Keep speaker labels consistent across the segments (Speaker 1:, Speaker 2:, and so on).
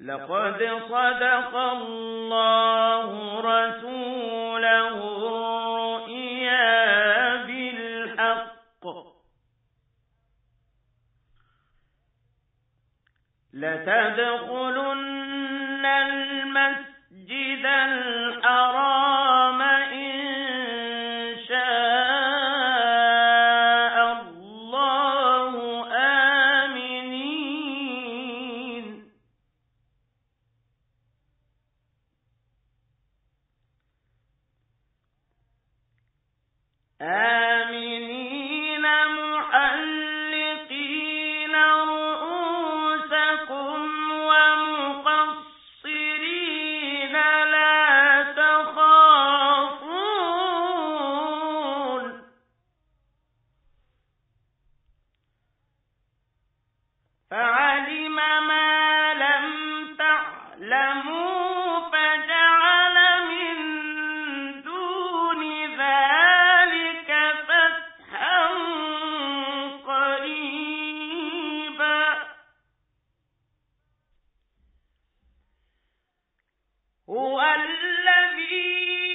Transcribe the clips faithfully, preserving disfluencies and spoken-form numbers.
Speaker 1: لقد صدق الله رسوله الرؤيا بالحق لتدخلن المسجد الحرام إن شاء الله آمنين آمنين محلقين رؤوسكم ومقصرين لا تخافون فعلم ما لم تعلموا فجعل من دون ذلك فتحا قريبا هو الذي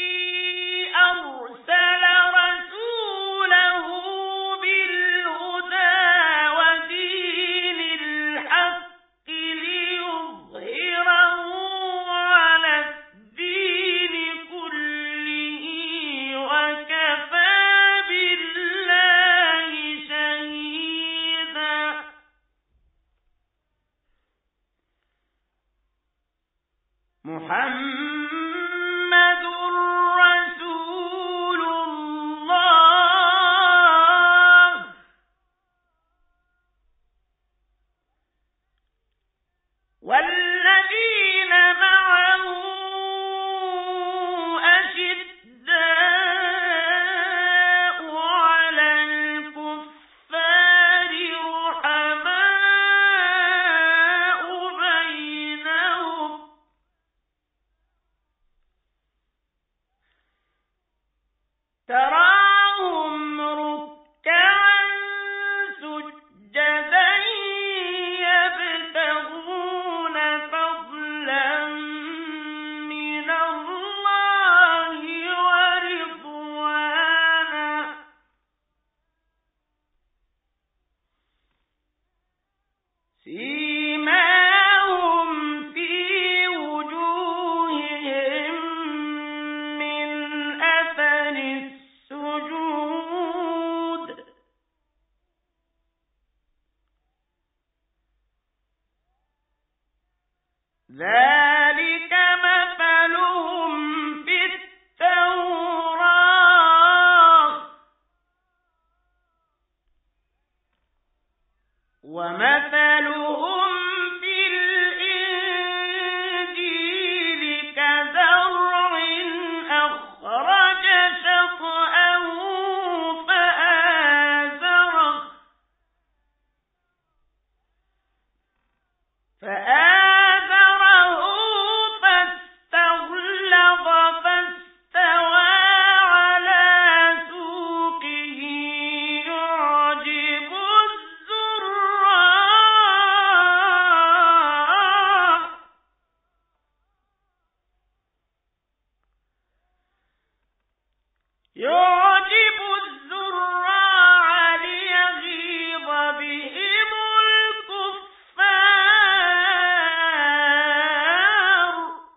Speaker 1: أرسل رسوله بالهدى ودين الحق ليظهره على الدين كله وكفى بالله شهيدا محمد رسول الله والذين معه أشداء على الكفار رحماء بينهم تراهم ركعا سجدا يبتغون فضلا من الله ورضوانا سيماهم في وجوههم من أثر السجود ذلك مثلهم في التوراة ومثلهم في الإنجيل كزرع أخرج شطأه فآزره فآزره فاستغلظ فاستوى على سوقه يعجب الزراع يعجب الزراع ليغيظ بهم الكفار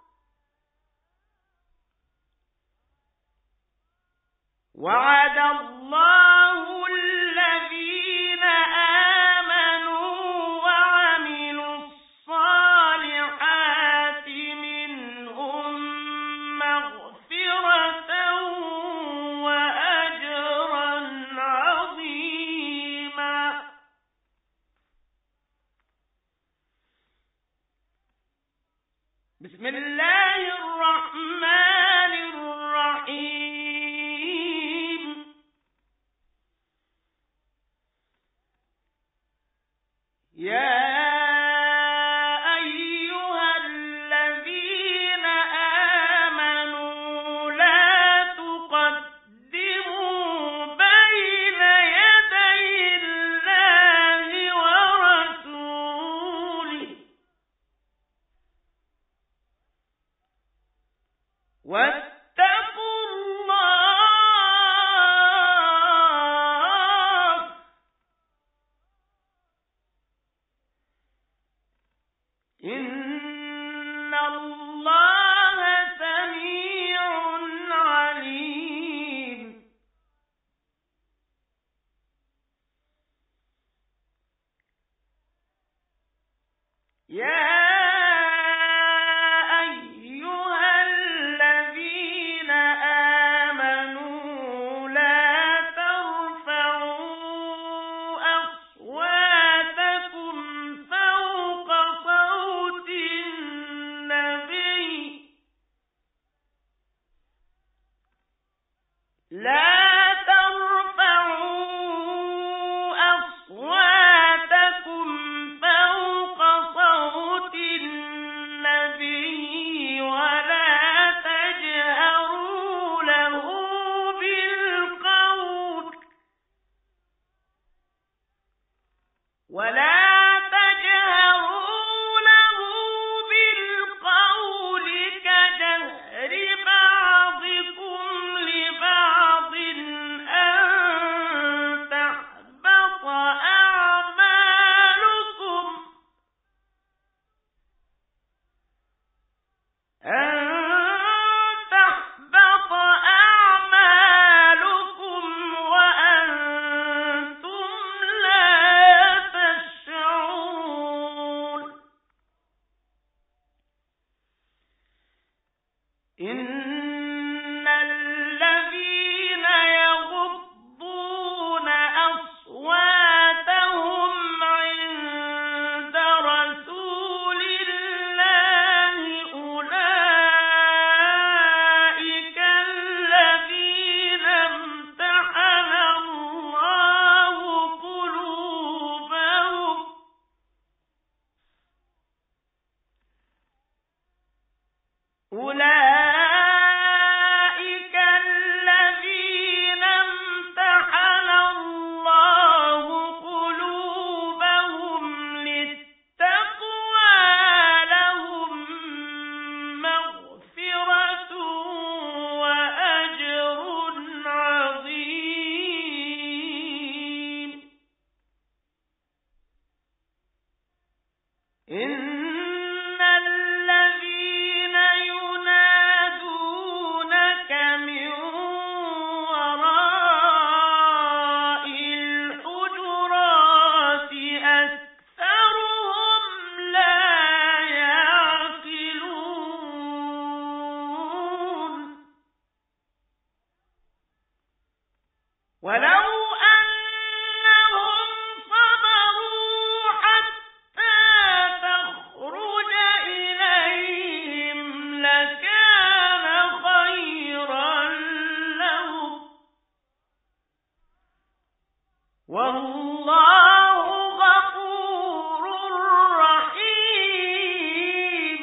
Speaker 1: وعد الله الذين آمنوا وعملوا الصالحات منهم مغفرة وأجرا عظيما بسم الله الرحمن الرحيم يا أيها الذين آمنوا لا تقدموا بين يدي الله ورسوله واتقوا الله إن الله سميع عليم يا لا ترفعوا أصواتكم فوق صوت النبي ولا تجهروا له بالقول ولا تجهروا له بالقول كجهر بعضكم لبعض أن تحبط أعمالكم أن تحبط أعمالكم وأنتم لا تشعرون إن الذين يغضون أصواتهم عند رسول الله أولئك الذين امتحن الله قلوبهم أولئك الذين امتحن الله قلوبهم للتقوى لهم مغفرة وأجر عظيم إن الذين ينادونك من وراء الحجرات أكثرهم لا يعقلون ولو أنهم صبروا حتى تخرج إليهم لكان خيرا لهم والله غفور رحيم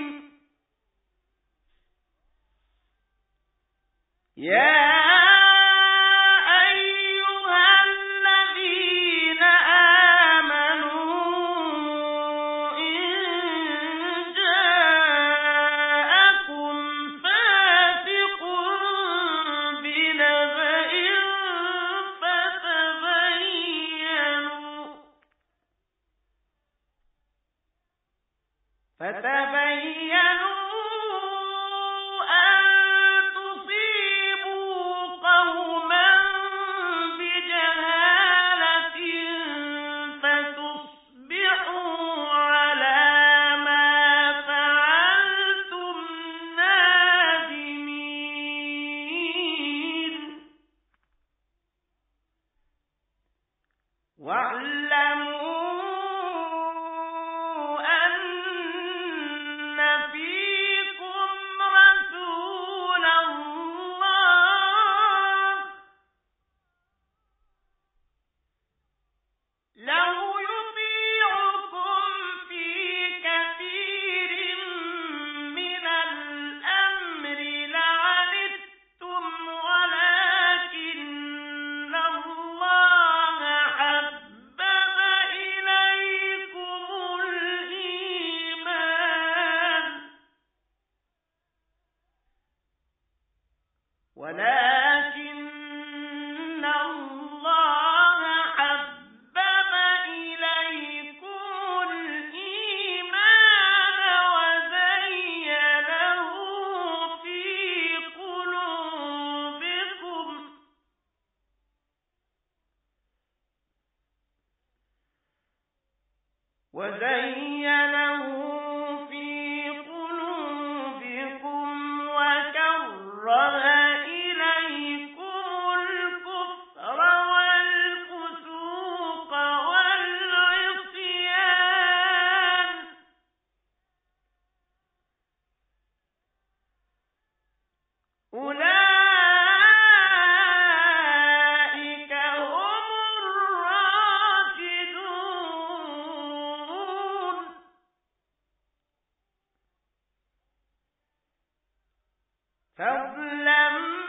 Speaker 1: يا أيها الذين آمنوا إن جاءكم فاسق بنبأ فتبينوا فتبينوا أن تصيبوا ولكن الله حبب إليكم الإيمان وزينه في قلوبكم وزينه في قلوبكم وكره إليكم الكفر والفسوق والعصيان أولئك هم الراشدون فضلا